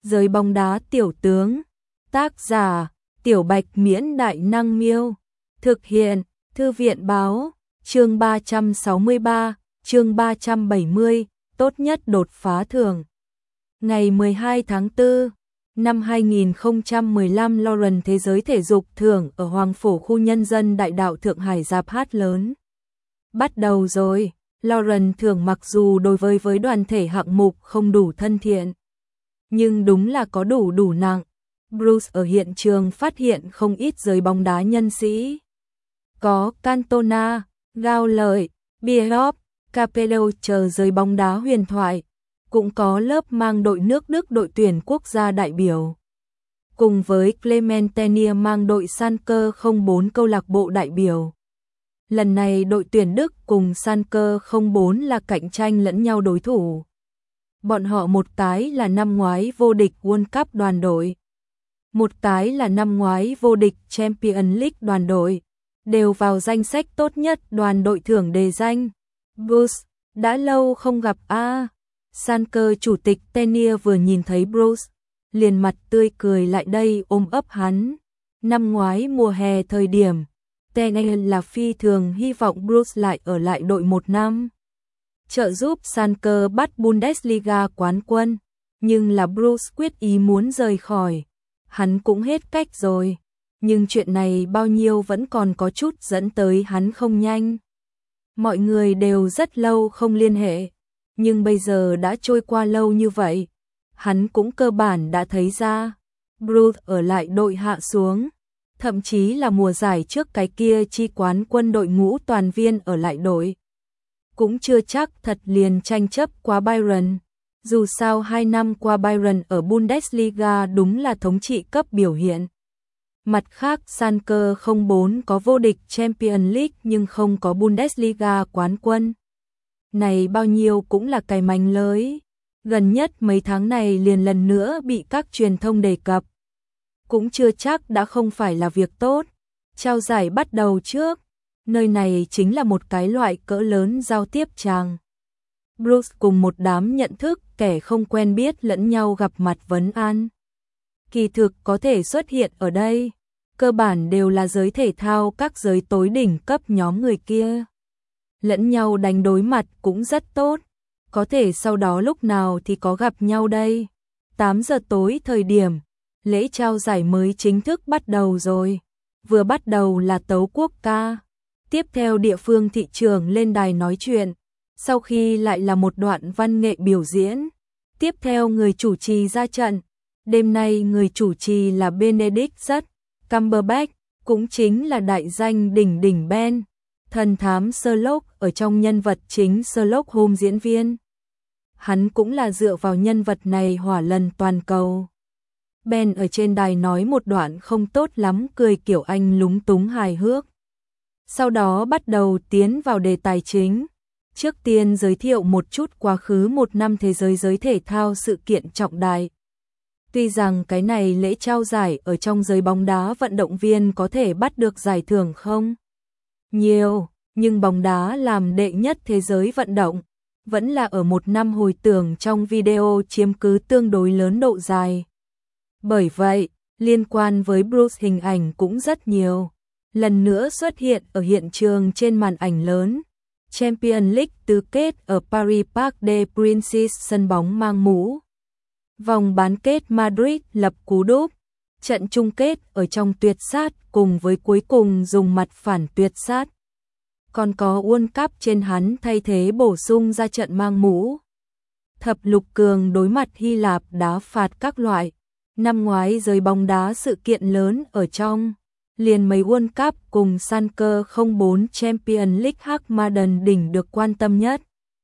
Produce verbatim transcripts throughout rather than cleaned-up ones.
Giới bóng đá tiểu tướng. Tác giả: Tiểu Bạch Miễn Đại Năng Miêu. Thực hiện: Thư viện Báo. Chương ba trăm sáu mươi ba, chương ba trăm bảy mươi, tốt nhất đột phá thưởng. Ngày mười hai tháng tư năm hai nghìn không trăm mười lăm, Lauren Thế giới thể dục thưởng ở Hoàng Phổ khu nhân dân Đại Đạo Thượng Hải rạp hát lớn. Bắt đầu rồi. Lauren thưởng mặc dù đối với với đoàn thể hạng mục không đủ thân thiện, nhưng đúng là có đủ đủ nặng. Bruce ở hiện trường phát hiện không ít giới bóng đá nhân sĩ. Có Cantona, Gao Lợi, Bierhoff, Capello chờ giới bóng đá huyền thoại. Cũng có lớp mang đội nước Đức đội tuyển quốc gia đại biểu. Cùng với Clementine mang đội Schalke không bốn câu lạc bộ đại biểu. Lần này đội tuyển Đức cùng Schalke không bốn là cạnh tranh lẫn nhau đối thủ. Bọn họ một cái là năm ngoái vô địch World Cup đoàn đội, một cái là năm ngoái vô địch Champions League đoàn đội, đều vào danh sách tốt nhất đoàn đội thưởng đề danh. Bruce, đã lâu không gặp a. À. Schalke chủ tịch Tenier vừa nhìn thấy Bruce, liền mặt tươi cười lại đây ôm ấp hắn. Năm ngoái mùa hè thời điểm, Tenier là phi thường hy vọng Bruce lại ở lại đội một năm, trợ giúp Schalke bắt Bundesliga quán quân, nhưng là Bruce quyết ý muốn rời khỏi. Hắn cũng hết cách rồi, nhưng chuyện này bao nhiêu vẫn còn có chút dẫn tới hắn không nhanh. Mọi người đều rất lâu không liên hệ, nhưng bây giờ đã trôi qua lâu như vậy, hắn cũng cơ bản đã thấy ra. Bruce ở lại đội hạ xuống, thậm chí là mùa giải trước cái kia chi quán quân đội ngũ toàn viên ở lại đội, cũng chưa chắc thật liền tranh chấp qua Bayern. Dù sao hai năm qua Bayern ở Bundesliga đúng là thống trị cấp biểu hiện. Mặt khác Schalke không bốn có vô địch Champions League nhưng không có Bundesliga quán quân. Này bao nhiêu cũng là cái mánh lới. Gần nhất mấy tháng này liền lần nữa bị các truyền thông đề cập. Cũng chưa chắc đã không phải là việc tốt. Trao giải bắt đầu trước. Nơi này chính là một cái loại cỡ lớn giao tiếp tràng. Bruce cùng một đám nhận thức kẻ không quen biết lẫn nhau gặp mặt vấn an. Kỳ thực có thể xuất hiện ở đây, cơ bản đều là giới thể thao các giới tối đỉnh cấp nhóm người kia. Lẫn nhau đánh đối mặt cũng rất tốt, có thể sau đó lúc nào thì có gặp nhau đây. tám giờ tối thời điểm, lễ trao giải mới chính thức bắt đầu rồi. Vừa bắt đầu là tấu quốc ca, tiếp theo địa phương thị trưởng lên đài nói chuyện. Sau khi lại là một đoạn văn nghệ biểu diễn, tiếp theo người chủ trì ra trận. Đêm nay người chủ trì là Benedict Cumberbatch, cũng chính là đại danh đỉnh đỉnh Ben, thần thám Sherlock ở trong nhân vật chính Sherlock Holmes diễn viên. Hắn cũng là dựa vào nhân vật này hỏa lần toàn cầu. Ben ở trên đài nói một đoạn không tốt lắm, cười kiểu anh lúng túng hài hước. Sau đó bắt đầu tiến vào đề tài chính. Trước tiên giới thiệu một chút quá khứ một năm thế giới giới thể thao sự kiện trọng đại. Tuy rằng cái này lễ trao giải ở trong giới bóng đá vận động viên có thể bắt được giải thưởng không nhiều, nhưng bóng đá làm đệ nhất thế giới vận động, vẫn là ở một năm hồi tưởng trong video chiếm cứ tương đối lớn độ dài. Bởi vậy, liên quan với Bruce hình ảnh cũng rất nhiều. Lần nữa xuất hiện ở hiện trường trên màn ảnh lớn. Champions League tứ kết ở Paris Parc des Princes, sân bóng mang mũ. Vòng bán kết Madrid lập cú đúp. Trận chung kết ở trong tuyệt sát cùng với cuối cùng dùng mặt phản tuyệt sát. Còn có World Cup trên hắn thay thế bổ sung ra trận mang mũ. Thập lục cường đối mặt Hy Lạp đá phạt các loại. Năm ngoái giới bóng đá sự kiện lớn ở trong. Liền mấy World Cup cùng Schalke không bốn Champions League Hắc Madden đỉnh được quan tâm nhất.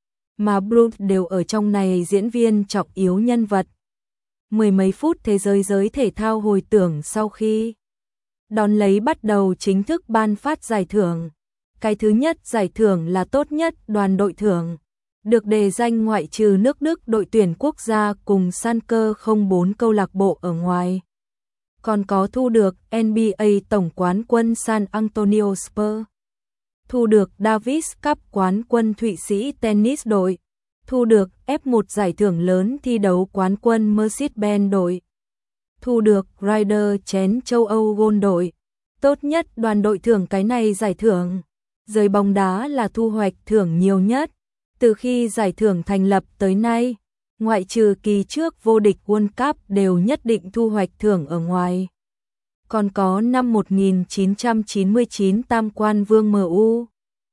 Mà Bruce đều ở trong này diễn viên trọng yếu nhân vật. Mười mấy phút thế giới giới thể thao hồi tưởng sau khi đón lấy bắt đầu chính thức ban phát giải thưởng. Cái thứ nhất giải thưởng là tốt nhất đoàn đội thưởng. Được đề danh ngoại trừ nước Đức đội tuyển quốc gia cùng Schalke không bốn câu lạc bộ ở ngoài. Còn có thu được en bê a tổng quán quân San Antonio Spurs, thu được Davis Cup quán quân Thụy Sĩ tennis đội, thu được F một giải thưởng lớn thi đấu quán quân Mercedes-Benz đội, thu được Ryder chén châu Âu Gold đội, tốt nhất đoàn đội thưởng. Cái này giải thưởng giới bóng đá là thu hoạch thưởng nhiều nhất từ khi giải thưởng thành lập tới nay, ngoại trừ kỳ trước vô địch World Cup đều nhất định thu hoạch thưởng ở ngoài. Còn có năm một nghìn chín trăm chín mươi chín tam quan vương em u,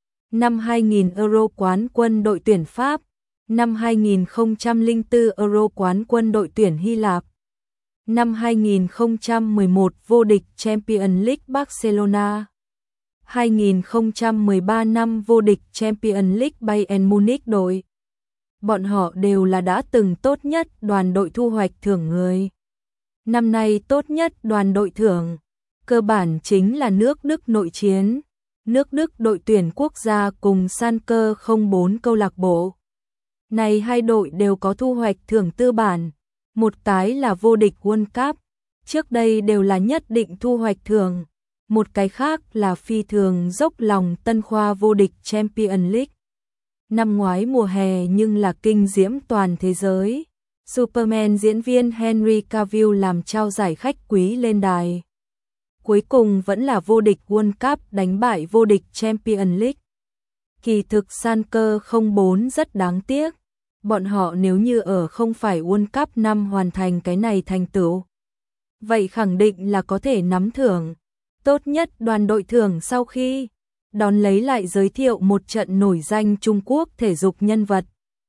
năm hai nghìn Euro quán quân đội tuyển Pháp, năm hai nghìn không trăm lẻ bốn Euro quán quân đội tuyển Hy Lạp, năm hai nghìn không trăm mười một vô địch Champions League Barcelona, hai nghìn không trăm mười ba năm vô địch Champions League Bayern Munich đội. Bọn họ đều là đã từng tốt nhất đoàn đội thu hoạch thưởng người. Năm nay tốt nhất đoàn đội thưởng cơ bản chính là nước Đức nội chiến, nước Đức đội tuyển quốc gia cùng Schalke không bốn câu lạc bộ. Này hai đội đều có thu hoạch thưởng tư bản, một cái là vô địch World Cup, trước đây đều là nhất định thu hoạch thưởng, một cái khác là phi thường dốc lòng tân khoa vô địch Champions League. Năm ngoái mùa hè nhưng là kinh diễm toàn thế giới. Superman diễn viên Henry Cavill làm trao giải khách quý lên đài. Cuối cùng vẫn là vô địch World Cup đánh bại vô địch Champions League. Kỳ thực Schalke không bốn rất đáng tiếc. Bọn họ nếu như ở không phải World Cup năm hoàn thành cái này thành tựu, vậy khẳng định là có thể nắm thưởng tốt nhất đoàn đội thưởng. Sau khi đón lấy lại giới thiệu một trận nổi danh Trung Quốc thể dục nhân vật,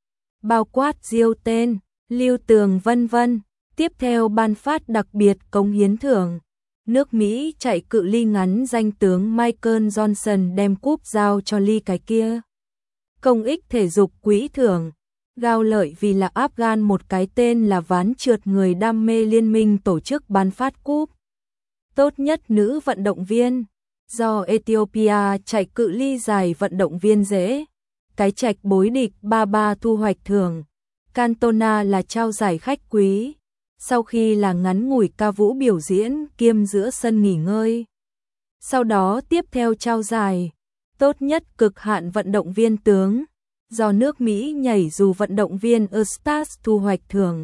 bao quát Diêu Tên, Lưu Tường vân vân. Tiếp theo ban phát đặc biệt cống hiến thưởng. Nước Mỹ chạy cự ly ngắn danh tướng Michael Johnson đem cúp giao cho Lee cái kia. Công ích thể dục quỹ thưởng. Gao lợi vì là Afghan một cái tên là ván trượt người đam mê liên minh tổ chức ban phát cúp tốt nhất nữ vận động viên. Do Ethiopia chạy cự ly dài vận động viên dễ cái trạch bối địch ba ba thu hoạch thưởng. Cantona là trao giải khách quý, sau khi là ngắn ngủi ca vũ biểu diễn kiêm giữa sân nghỉ ngơi. Sau đó tiếp theo trao giải tốt nhất cực hạn vận động viên tướng, do nước Mỹ nhảy dù vận động viên Eustace thu hoạch thưởng.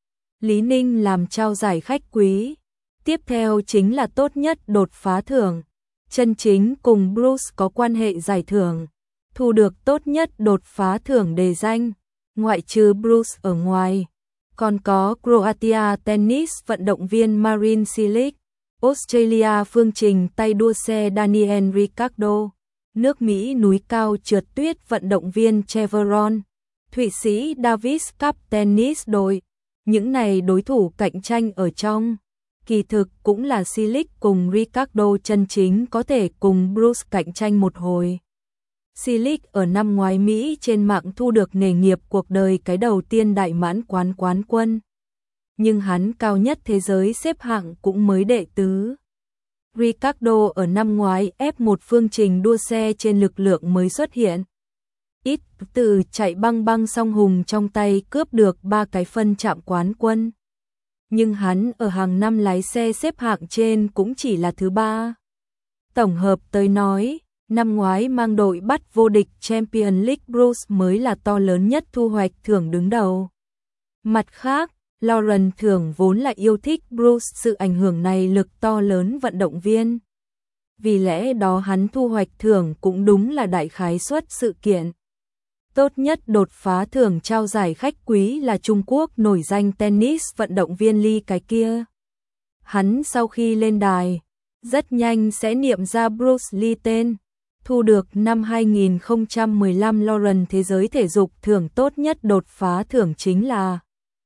Lý Ninh làm trao giải khách quý. Tiếp theo chính là tốt nhất đột phá thưởng. Chân Chính cùng Bruce có quan hệ giải thưởng, thu được tốt nhất đột phá thưởng đề danh. Ngoại trừ Bruce ở ngoài, còn có Croatia tennis vận động viên Marin Cilic, Australia phương trình tay đua xe Daniel Ricciardo, nước Mỹ núi cao trượt tuyết vận động viên Chevron, Thụy Sĩ Davis Cup tennis đội. Những này đối thủ cạnh tranh ở trong, kỳ thực cũng là Cilic cùng Ricciardo. Chân Chính có thể cùng Bruce cạnh tranh một hồi. Cilic ở năm ngoái Mỹ trên mạng thu được nghề nghiệp cuộc đời cái đầu tiên đại mãn quán quán quân. Nhưng hắn cao nhất thế giới xếp hạng cũng mới đệ tứ. Ricciardo ở năm ngoái F một phương trình đua xe trên lực lượng mới xuất hiện. Ít từ chạy băng băng song hùng trong tay cướp được ba cái phân chạm quán quân. Nhưng hắn ở hàng năm lái xe xếp hạng trên cũng chỉ là thứ ba. Tổng hợp tới nói, năm ngoái mang đội bắt vô địch Champions League Bruce mới là to lớn nhất thu hoạch thưởng đứng đầu. Mặt khác, Lauren thưởng vốn là yêu thích Bruce sự ảnh hưởng này lực to lớn vận động viên. Vì lẽ đó hắn thu hoạch thưởng cũng đúng là đại khái suất sự kiện. Tốt nhất đột phá thưởng trao giải khách quý là Trung Quốc nổi danh tennis vận động viên Lee cái kia. Hắn sau khi lên đài, rất nhanh sẽ niệm ra Bruce Lee tên. Thu được năm hai nghìn không trăm mười lăm Lauren thế giới thể dục thưởng tốt nhất đột phá thưởng chính là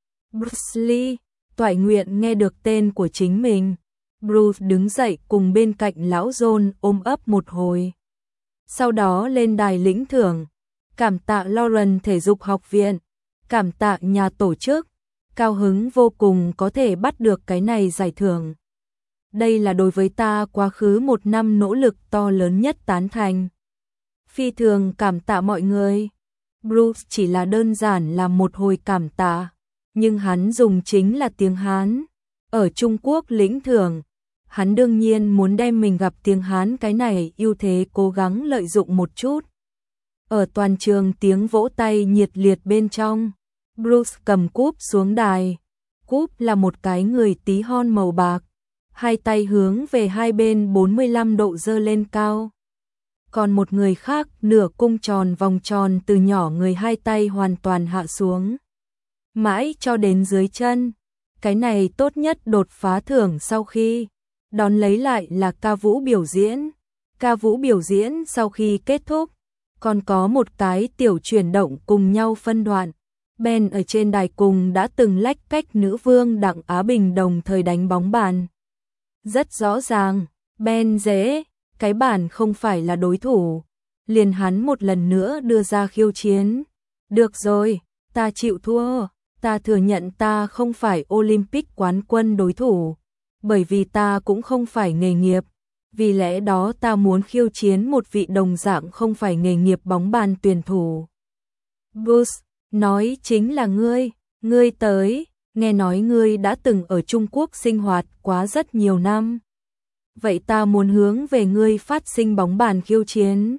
Bruce Lee. Toại Nguyện nghe được tên của chính mình, Bruce đứng dậy cùng bên cạnh lão John ôm ấp một hồi. Sau đó lên đài lĩnh thưởng, cảm tạ Lauren thể dục học viện, cảm tạ nhà tổ chức, cao hứng vô cùng có thể bắt được cái này giải thưởng. Đây là đối với ta quá khứ một năm nỗ lực to lớn nhất tán thành. Phi thường cảm tạ mọi người. Bruce chỉ là đơn giản là một hồi cảm tạ, nhưng hắn dùng chính là tiếng Hán. Ở Trung Quốc lĩnh thưởng, hắn đương nhiên muốn đem mình gặp tiếng Hán cái này ưu thế cố gắng lợi dụng một chút. Ở toàn trường tiếng vỗ tay nhiệt liệt bên trong, Bruce cầm cúp xuống đài. Cúp là một cái người tí hon màu bạc, hai tay hướng về hai bên bốn mươi lăm độ giơ lên cao. Còn một người khác nửa cung tròn vòng tròn từ nhỏ người hai tay hoàn toàn hạ xuống, mãi cho đến dưới chân. Cái này tốt nhất đột phá thưởng sau khi đón lấy lại là ca vũ biểu diễn. Ca vũ biểu diễn sau khi kết thúc, còn có một cái tiểu chuyển động cùng nhau phân đoạn. Ben ở trên đài cùng đã từng lách cách nữ vương Đặng Á Bình đồng thời đánh bóng bàn. Rất rõ ràng, Ben dễ, cái bản không phải là đối thủ. Liền hắn một lần nữa đưa ra khiêu chiến. Được rồi, ta chịu thua, ta thừa nhận ta không phải Olympic quán quân đối thủ, bởi vì ta cũng không phải nghề nghiệp. Vì lẽ đó ta muốn khiêu chiến một vị đồng dạng không phải nghề nghiệp bóng bàn tuyển thủ. Bruce nói chính là ngươi, ngươi tới, nghe nói ngươi đã từng ở Trung Quốc sinh hoạt quá rất nhiều năm. Vậy ta muốn hướng về ngươi phát sinh bóng bàn khiêu chiến.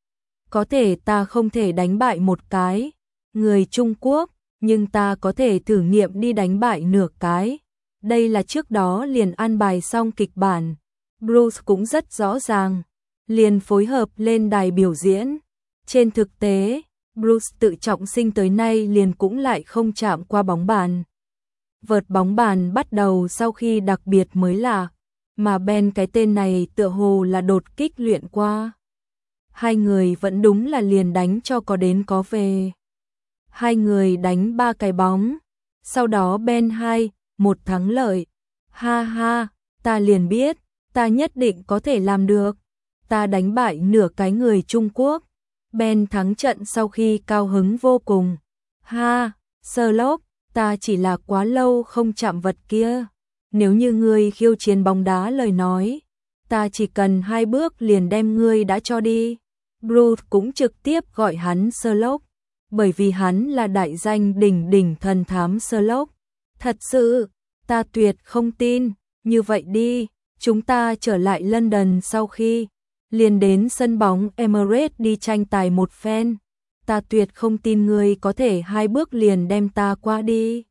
Có thể ta không thể đánh bại một cái người Trung Quốc, nhưng ta có thể thử nghiệm đi đánh bại nửa cái. Đây là trước đó liền an bài xong kịch bản. Bruce cũng rất rõ ràng, liền phối hợp lên đài biểu diễn. Trên thực tế, Bruce tự trọng sinh tới nay liền cũng lại không chạm qua bóng bàn. Vợt bóng bàn bắt đầu sau khi đặc biệt mới lạ, mà Ben cái tên này tựa hồ là đột kích luyện qua. Hai người vẫn đúng là liền đánh cho có đến có về. Hai người đánh ba cái bóng, sau đó Ben hai, một thắng lợi. Ha ha, ta liền biết, ta nhất định có thể làm được. Ta đánh bại nửa cái người Trung Quốc. Ben thắng trận sau khi cao hứng vô cùng. Ha, Sherlock, ta chỉ là quá lâu không chạm vật kia. Nếu như ngươi khiêu chiến bóng đá lời nói, ta chỉ cần hai bước liền đem ngươi đã cho đi. Bruce cũng trực tiếp gọi hắn Sherlock, bởi vì hắn là đại danh đỉnh đỉnh thần thám Sherlock. Thật sự, ta tuyệt không tin. Như vậy đi, chúng ta trở lại London sau khi liền đến sân bóng Emirates đi tranh tài một phen. Ta tuyệt không tin ngươi có thể hai bước liền đem ta qua đi.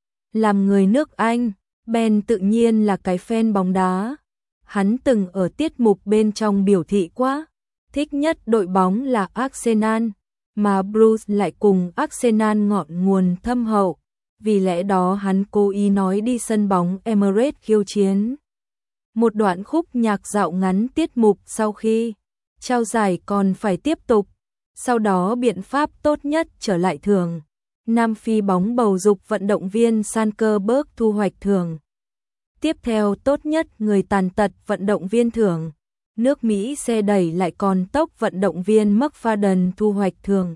Làm người nước Anh, Ben tự nhiên là cái fan bóng đá. Hắn từng ở tiết mục bên trong biểu thị quá, thích nhất đội bóng là Arsenal, mà Bruce lại cùng Arsenal ngọn nguồn thâm hậu. Vì lẽ đó hắn cố ý nói đi sân bóng Emirates khiêu chiến. Một đoạn khúc nhạc dạo ngắn tiết mục sau khi trao giải còn phải tiếp tục. Sau đó biện pháp tốt nhất trở lại thưởng. Nam Phi bóng bầu dục vận động viên Sankerberg thu hoạch thưởng. Tiếp theo tốt nhất người tàn tật vận động viên thưởng. Nước Mỹ xe đẩy lại còn tốc vận động viên McFadden thu hoạch thưởng.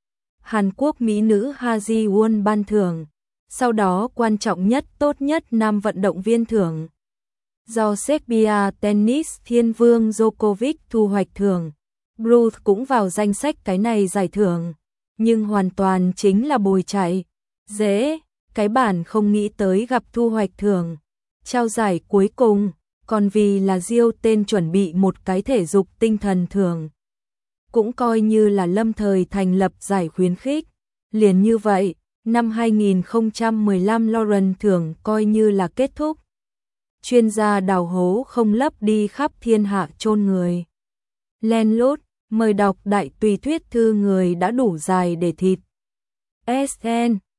Hàn Quốc Mỹ nữ Ha Ji Won ban thưởng. Sau đó quan trọng nhất tốt nhất nam vận động viên thưởng. Do Serbia tennis thiên vương Djokovic thu hoạch thưởng. Bruce cũng vào danh sách cái này giải thưởng, nhưng hoàn toàn chính là bồi chạy. Dễ, cái bản không nghĩ tới gặp thu hoạch thưởng. Trao giải cuối cùng, còn vì là Diêu tên chuẩn bị một cái thể dục tinh thần thưởng. Cũng coi như là lâm thời thành lập giải khuyến khích. Liền như vậy, năm hai nghìn không trăm mười lăm Lauren thưởng coi như là kết thúc. Chuyên gia đào hố không lấp đi khắp thiên hạ chôn người. Len lút, mời đọc đại tùy thuyết thư người đã đủ dài để thịt. ét en